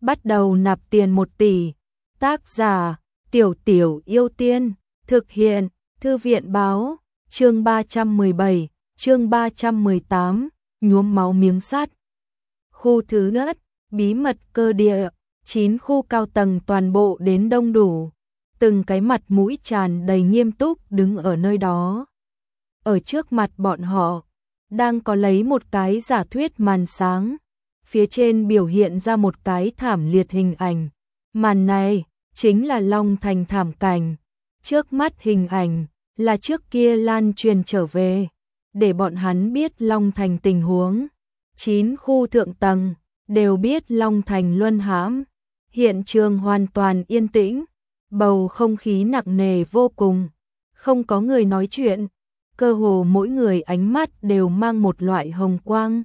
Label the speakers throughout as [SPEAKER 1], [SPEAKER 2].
[SPEAKER 1] bắt đầu nạp tiền 1 tỷ. Tác giả: Tiểu Tiểu Yêu Tiên. Thực hiện: Thư viện báo. Chương 317, chương 318, nhuốm máu miếng sắt. Khu thứ nhất, bí mật cơ địa, 9 khu cao tầng toàn bộ đến đông đủ. Từng cái mặt mũi tràn đầy nghiêm túc đứng ở nơi đó. Ở trước mặt bọn họ, đang có lấy một cái giả thuyết màn sáng. Phía trên biểu hiện ra một cái thảm liệt hình ảnh. Màn này chính là Long Thành thảm cảnh. Trước mắt hình ảnh là trước kia lan truyền trở về, để bọn hắn biết Long Thành tình huống. 9 khu thượng tầng đều biết Long Thành luân hãm. Hiện trường hoàn toàn yên tĩnh, bầu không khí nặng nề vô cùng, không có người nói chuyện, cơ hồ mỗi người ánh mắt đều mang một loại hồng quang.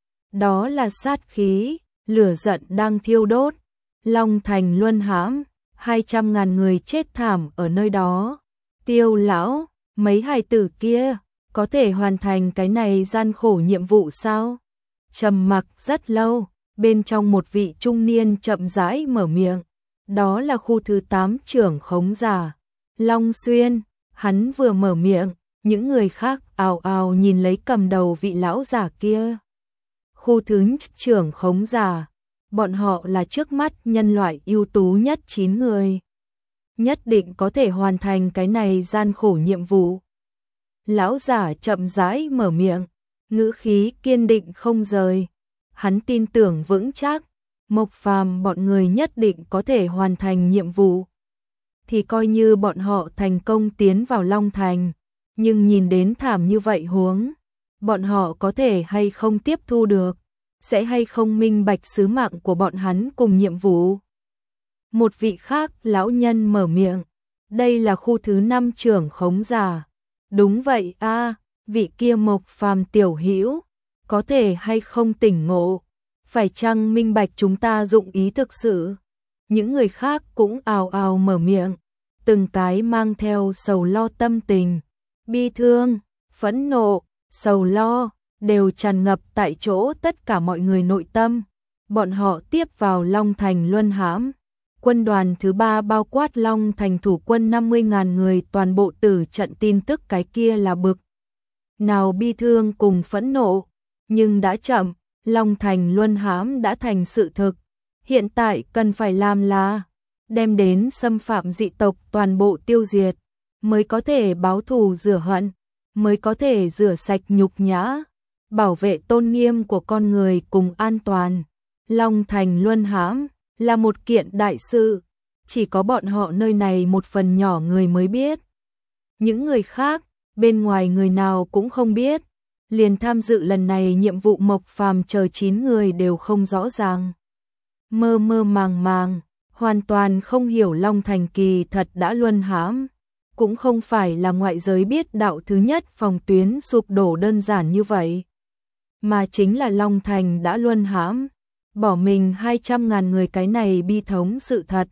[SPEAKER 1] Đó là sát khí, lửa giận đang thiêu đốt. Long Thành luân hãm, 200.000 người chết thảm ở nơi đó. Tiêu lão, mấy hài tử kia, có thể hoàn thành cái này gian khổ nhiệm vụ sao? Trầm mặc rất lâu, bên trong một vị trung niên chậm rãi mở miệng. Đó là khu thứ 8 trưởng khống giả, Long Xuyên. Hắn vừa mở miệng, những người khác ào ào nhìn lấy cầm đầu vị lão giả kia. Khu thứ trưởng khống giả, bọn họ là trước mắt nhân loại ưu tú nhất 9 người. Nhất định có thể hoàn thành cái này gian khổ nhiệm vụ. Lão giả chậm rãi mở miệng, ngữ khí kiên định không rời. Hắn tin tưởng vững chắc, Mộc Phàm bọn người nhất định có thể hoàn thành nhiệm vụ. Thì coi như bọn họ thành công tiến vào Long Thành, nhưng nhìn đến thảm như vậy huống, bọn họ có thể hay không tiếp thu được, sẽ hay không minh bạch sứ mạng của bọn hắn cùng nhiệm vụ. Một vị khác lão nhân mở miệng, đây là khu thứ 5 trưởng khống giả. Đúng vậy a, vị kia Mộc Phàm tiểu hữu, có thể hay không tỉnh ngộ, phải chăng minh bạch chúng ta dụng ý thực sự. Những người khác cũng ào ào mở miệng, từng cái mang theo sầu lo tâm tình, bi thương, phẫn nộ, sầu lo, đều tràn ngập tại chỗ tất cả mọi người nội tâm. Bọn họ tiếp vào Long Thành luân hãm. Quân đoàn thứ 3 bao quát Long Thành thủ quân 50.000 người toàn bộ tử trận, tin tức cái kia là bực nào bi thương cùng phẫn nộ. Nhưng đã chậm, Long Thành luân hãm đã thành sự thực. Hiện tại cần phải làm là đem đến xâm phạm dị tộc toàn bộ tiêu diệt, mới có thể báo thù rửa hận, mới có thể rửa sạch nhục nhã, bảo vệ tôn nghiêm của con người cùng an toàn. Long Thành luân hãm là một kiện đại sự, chỉ có bọn họ nơi này một phần nhỏ người mới biết. Những người khác, bên ngoài người nào cũng không biết, liền tham dự lần này nhiệm vụ Mộc Phàm chờ 9 người đều không rõ ràng. Mơ mơ màng màng, hoàn toàn không hiểu Long Thành kỳ thật đã luân hãm. Cũng không phải là ngoại giới biết đạo thứ nhất phòng tuyến sụp đổ đơn giản như vậy, mà chính là Long Thành đã luân hãm, bỏ mình 200.000 người cái này bi thống sự thật.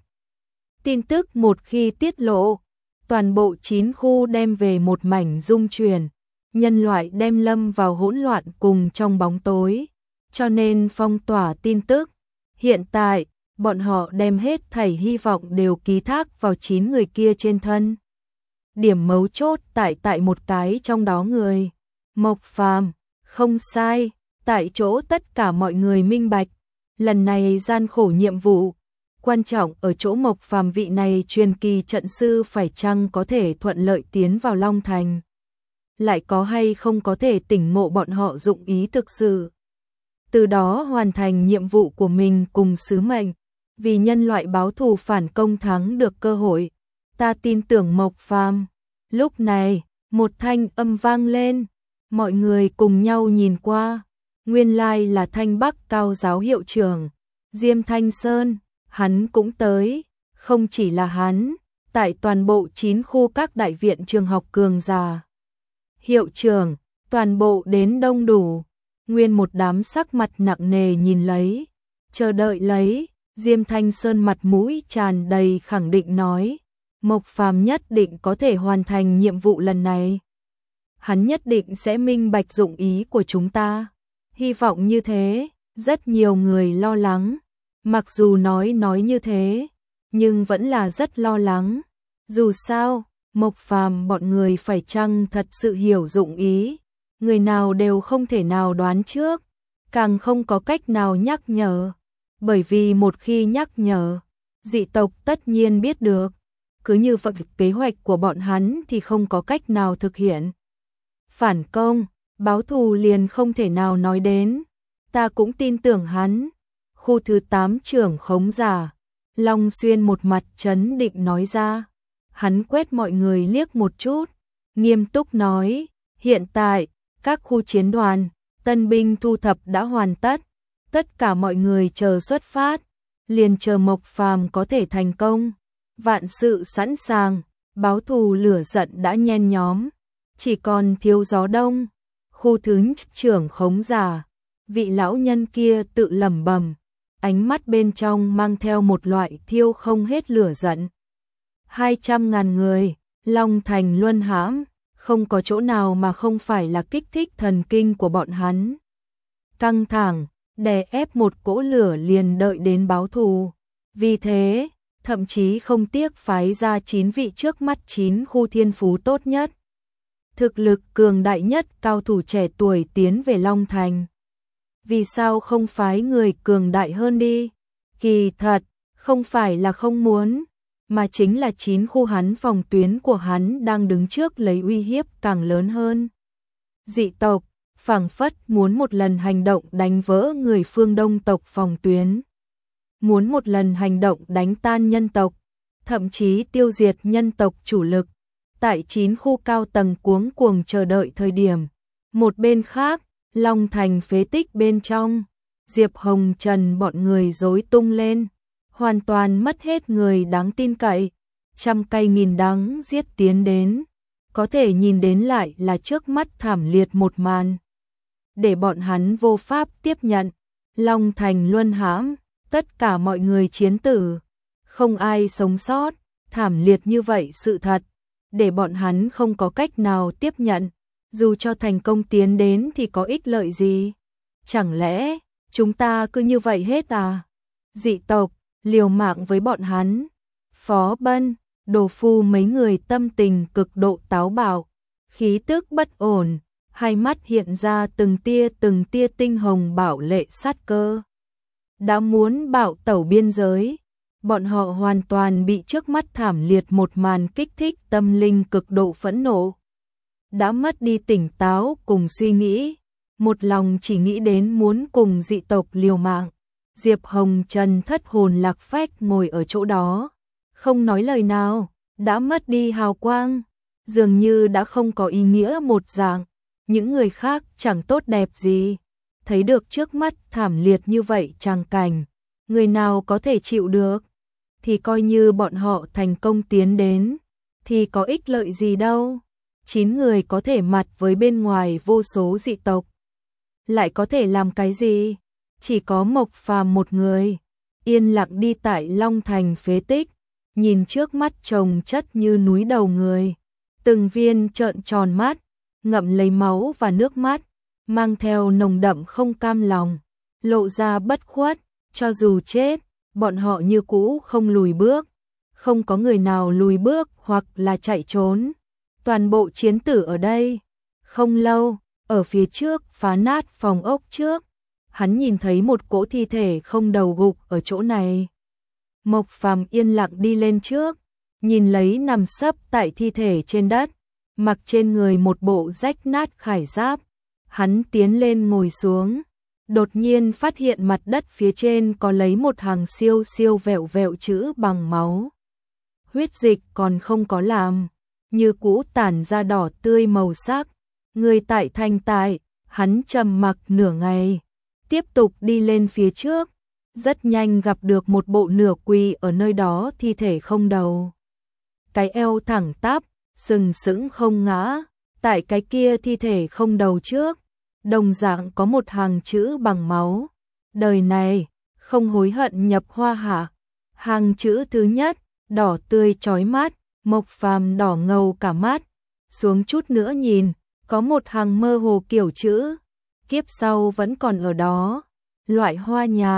[SPEAKER 1] Tin tức một khi tiết lộ, toàn bộ 9 khu đem về một mảnh rung chuyển, nhân loại đem lâm vào hỗn loạn cùng trong bóng tối, cho nên phong tỏa tin tức. Hiện tại, bọn họ đem hết thảy hy vọng đều ký thác vào 9 người kia trên thân. Điểm mấu chốt tại một cái trong đó người, Mộc Phàm. Không sai, tại chỗ tất cả mọi người minh bạch, lần này gian khổ nhiệm vụ, quan trọng ở chỗ Mộc Phàm vị này truyền kỳ trận sư phải chăng có thể thuận lợi tiến vào Long Thành, lại có hay không có thể tỉnh ngộ bọn họ dụng ý thực sự, từ đó hoàn thành nhiệm vụ của mình cùng sứ mệnh, vì nhân loại báo thù phản công thắng được cơ hội. Ta tin tưởng Mộc Phàm. Lúc này, một thanh âm vang lên, mọi người cùng nhau nhìn qua, nguyên lai là Thanh Bắc cao giáo hiệu trưởng, Diêm Thanh Sơn, hắn cũng tới, không chỉ là hắn, tại toàn bộ 9 khu các đại viện trường học cường giả. Hiệu trưởng, toàn bộ đến đông đủ, nguyên một đám sắc mặt nặng nề nhìn lấy, chờ đợi lấy, Diêm Thanh Sơn mặt mũi tràn đầy khẳng định nói, Mộc Phàm nhất định có thể hoàn thành nhiệm vụ lần này. Hắn nhất định sẽ minh bạch dụng ý của chúng ta. Hy vọng như thế, rất nhiều người lo lắng. Mặc dù nói như thế, nhưng vẫn là rất lo lắng. Dù sao, Mộc Phàm bọn người phải chăng thật sự hiểu dụng ý, người nào đều không thể nào đoán trước, càng không có cách nào nhắc nhở, bởi vì một khi nhắc nhở, dị tộc tất nhiên biết được, cứ như vậy kế hoạch của bọn hắn thì không có cách nào thực hiện. Phản công, báo thù liền không thể nào nói đến, ta cũng tin tưởng hắn. Khu thứ 8 trưởng khống giả, Long Xuyên một mặt trấn định nói ra. Hắn quét mọi người liếc một chút, nghiêm túc nói, hiện tại, các khu chiến đoàn, tân binh thu thập đã hoàn tất, tất cả mọi người chờ xuất phát, liền chờ Mộc Phàm có thể thành công. Vạn sự sẵn sàng, báo thù lửa giận đã nhen nhóm, chỉ còn thiếu gió đông. Khu thứ trưởng khống giả, vị lão nhân kia tự lẩm bẩm, ánh mắt bên trong mang theo một loại thiêu không hết lửa giận. 200.000 người, Long Thành luân hãm, không có chỗ nào mà không phải là kích thích thần kinh của bọn hắn. Căng thẳng, đè ép một cỗ lửa liền đợi đến báo thù. Vì thế, thậm chí không tiếc phái ra 9 vị trước mắt 9 khu thiên phú tốt nhất, thực lực cường đại nhất cao thủ trẻ tuổi tiến về Long Thành. Vì sao không phái người cường đại hơn đi? Kỳ thật, không phải là không muốn, mà chính là 9 khu hắn phòng tuyến của hắn đang đứng trước lấy uy hiếp càng lớn hơn. Dị tộc, phảng phất muốn một lần hành động đánh vỡ người phương Đông tộc phòng tuyến. Muốn một lần hành động đánh tan nhân tộc, thậm chí tiêu diệt nhân tộc chủ lực. Tại 9 khu cao tầng cuống cuồng chờ đợi thời điểm. Một bên khác, Long Thành phế tích bên trong, Diệp Hồng Trần bọn người rối tung lên, hoàn toàn mất hết người đáng tin cậy, trăm cây nghìn đắng giết tiến đến, có thể nhìn đến lại là trước mắt thảm liệt một màn. Để bọn hắn vô pháp tiếp nhận, Long Thành luân hãm, tất cả mọi người chiến tử, không ai sống sót, thảm liệt như vậy sự thật, để bọn hắn không có cách nào tiếp nhận. Dù cho thành công tiến đến thì có ích lợi gì? Chẳng lẽ chúng ta cứ như vậy hết à? Dị tộc liều mạng với bọn hắn. Phó Bân, Đồ Phu mấy người tâm tình cực độ táo bạo, khí tức bất ổn, hai mắt hiện ra từng tia tinh hồng bảo lệ sát cơ. Đã muốn bạo tẩu biên giới, bọn họ hoàn toàn bị trước mắt thảm liệt một màn kích thích tâm linh cực độ phẫn nộ. Đã mất đi tỉnh táo cùng suy nghĩ, một lòng chỉ nghĩ đến muốn cùng dị tộc liều mạng. Diệp Hồng Trần thất hồn lạc phách ngồi ở chỗ đó, không nói lời nào, đã mất đi hào quang, dường như đã không có ý nghĩa một dạng. Những người khác chẳng tốt đẹp gì, thấy được trước mắt thảm liệt như vậy tràng cảnh, người nào có thể chịu được, thì coi như bọn họ thành công tiến đến, thì có ích lợi gì đâu. 9 người có thể mặt với bên ngoài vô số dị tộc, lại có thể làm cái gì? Chỉ có Mộc Phàm một người, yên lặng đi tại Long Thành phế tích, nhìn trước mắt chồng chất như núi đầu người, từng viên trợn tròn mắt, ngậm lấy máu và nước mắt, mang theo nồng đậm không cam lòng, lộ ra bất khuất, cho dù chết, bọn họ như cũ không lùi bước, không có người nào lùi bước hoặc là chạy trốn. Toàn bộ chiến tử ở đây. Không lâu, ở phía trước phá nát phòng ốc trước, hắn nhìn thấy một cỗ thi thể không đầu gục ở chỗ này. Mộc Phàm yên lặng đi lên trước, nhìn lấy nằm sấp tại thi thể trên đất, mặc trên người một bộ rách nát khải giáp. Hắn tiến lên ngồi xuống, đột nhiên phát hiện mặt đất phía trên có lấy một hàng siêu siêu vẹo vẹo chữ bằng máu. Huyết dịch còn không có làm, như cũ tản ra đỏ tươi màu sắc. Người tại thanh tại, hắn trầm mặc nửa ngày, tiếp tục đi lên phía trước, rất nhanh gặp được một bộ nửa quỳ ở nơi đó thi thể không đầu. Cái eo thẳng tắp, sừng sững không ngã, tại cái kia thi thể không đầu trước, đồng dạng có một hàng chữ bằng máu. Đời này, không hối hận nhập hoa hạ. Hàng chữ thứ nhất, đỏ tươi chói mắt, Mộc Phàm đỏ ngầu cả mắt, xuống chút nữa nhìn, có một hàng mơ hồ kiểu chữ, kiếp sau vẫn còn ở đó, loại hoa nhà,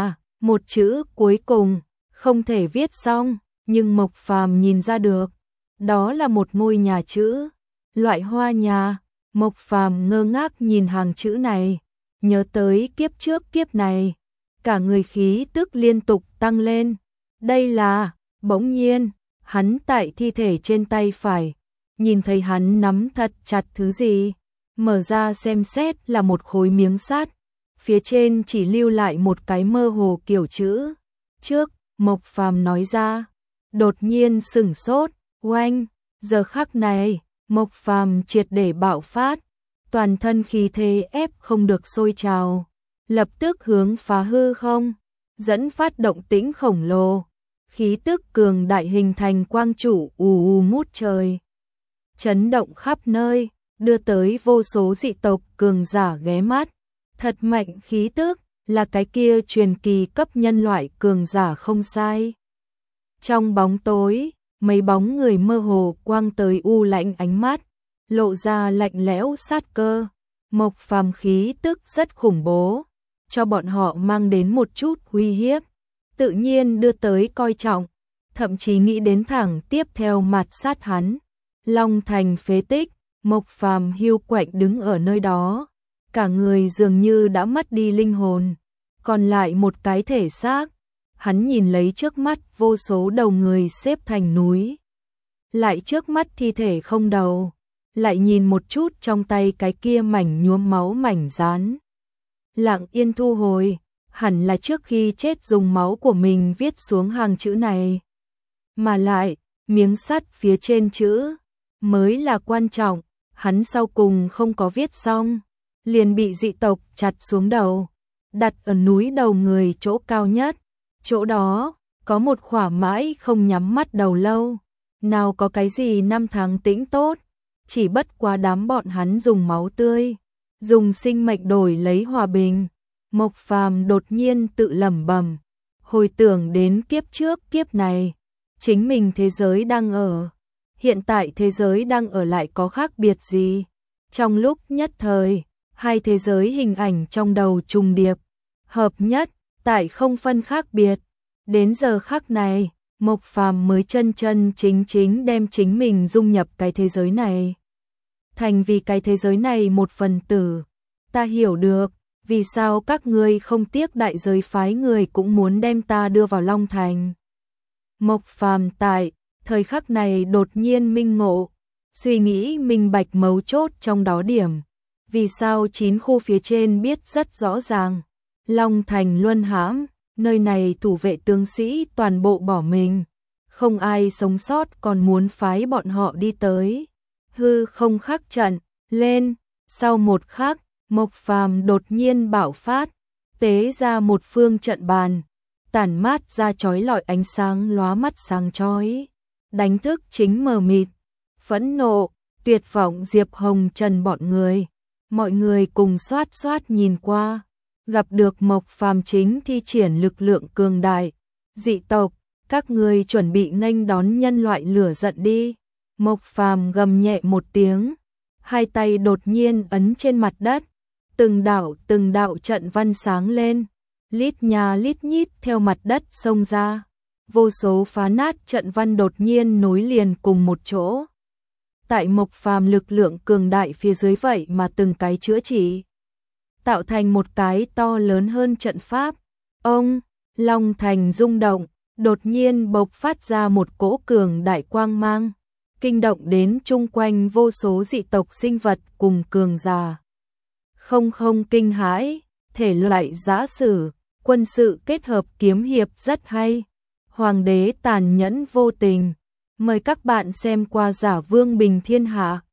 [SPEAKER 1] Một chữ cuối cùng không thể viết xong, nhưng Mộc Phàm nhìn ra được, đó là một ngôi nhà chữ, loại hoa nhà. Mộc Phàm ngơ ngác nhìn hàng chữ này, nhớ tới kiếp trước kiếp này, cả người khí tức liên tục tăng lên. Đây là, bỗng nhiên, hắn tại thi thể trên tay phải, nhìn thấy hắn nắm thật chặt thứ gì, mở ra xem xét là một khối miếng sắt, phía trên chỉ lưu lại một cái mơ hồ kiểu chữ. Trước, Mộc Phàm nói ra, đột nhiên sửng sốt, oanh, giờ khắc này, Mộc Phàm triệt để bạo phát, toàn thân khí thế ép không được sôi trào, lập tức hướng phá hư không, dẫn phát động tĩnh khổng lồ, khí tức cường đại hình thành quang trụ ù ù ngút trời, chấn động khắp nơi, đưa tới vô số dị tộc cường giả ghé mắt. Thật mạnh khí tức, là cái kia truyền kỳ cấp nhân loại cường giả không sai. Trong bóng tối, mấy bóng người mơ hồ quang tới u lãnh ánh mắt, lộ ra lạnh lẽo sát cơ. Mộc Phàm khí tức rất khủng bố, cho bọn họ mang đến một chút uy hiếp, tự nhiên đưa tới coi trọng, thậm chí nghĩ đến thẳng tiếp theo mạt sát hắn. Long Thành phế tích, Mộc Phàm hiu quạnh đứng ở nơi đó, cả người dường như đã mất đi linh hồn, còn lại một cái thể xác. Hắn nhìn lấy trước mắt vô số đầu người xếp thành núi, lại trước mắt thi thể không đầu, lại nhìn một chút trong tay cái kia mảnh nhuốm máu mảnh dán. Lặng yên thu hồi, hẳn là trước khi chết dùng máu của mình viết xuống hàng chữ này. Mà lại, miếng sắt phía trên chữ mới là quan trọng, hắn sau cùng không có viết xong, liền bị dị tộc chặt xuống đầu, đặt ở núi đầu người chỗ cao nhất. Chỗ đó, có một khỏa mãi không nhắm mắt đầu lâu, nào có cái gì năm tháng tĩnh tốt, chỉ bất quá đám bọn hắn dùng máu tươi, dùng sinh mệnh đổi lấy hòa bình. Mộc Phàm đột nhiên tự lẩm bẩm, hồi tưởng đến kiếp trước kiếp này, chính mình thế giới đang ở, hiện tại thế giới đang ở lại có khác biệt gì? Trong lúc nhất thời, hai thế giới hình ảnh trong đầu trùng điệp, hợp nhất, tại không phân khác biệt. Đến giờ khắc này, Mộc Phàm mới chân chân chính chính đem chính mình dung nhập cái thế giới này, thành vì cái thế giới này một phần tử. Ta hiểu được, vì sao các ngươi không tiếc đại giới phái người cũng muốn đem ta đưa vào Long Thành. Mộc Phàm tại thời khắc này đột nhiên minh ngộ, suy nghĩ minh bạch mấu chốt trong đó điểm. Vì sao 9 khu phía trên biết rất rõ ràng, Long Thành luân hãm, nơi này thủ vệ tướng sĩ toàn bộ bỏ mình, không ai sống sót, còn muốn phái bọn họ đi tới. Hư không khắc trận lên, sau một khắc, Mộc Phàm đột nhiên bạo phát, tế ra một phương trận bàn, tản mát ra chói lọi ánh sáng lóa mắt sáng chói, đánh thức chính mờ mịt, phẫn nộ, tuyệt vọng Diệp Hồng Trần bọn người. Mọi người cùng xoát xoát nhìn qua, gặp được Mộc Phàm chính thi triển lực lượng cường đại. Dị tộc, các ngươi chuẩn bị nghênh đón nhân loại lửa giận đi. Mộc Phàm gầm nhẹ một tiếng, hai tay đột nhiên ấn trên mặt đất, từng đạo trận văn sáng lên, lít nha lít nhít theo mặt đất xông ra, vô số phá nát trận văn đột nhiên nối liền cùng một chỗ. Tại Mộc Phàm lực lượng cường đại phía dưới vậy mà từng cái chữa trị, tạo thành một cái to lớn hơn trận pháp. Ông, Long Thành rung động, đột nhiên bộc phát ra một cỗ cường đại quang mang, kinh động đến chung quanh vô số dị tộc sinh vật cùng cường giả. Không kinh hãi, thể loại giã sử, quân sự kết hợp kiếm hiệp rất hay. Hoàng đế tàn nhẫn vô tình. Mời các bạn xem qua Giả Vương Bình Thiên Hạ.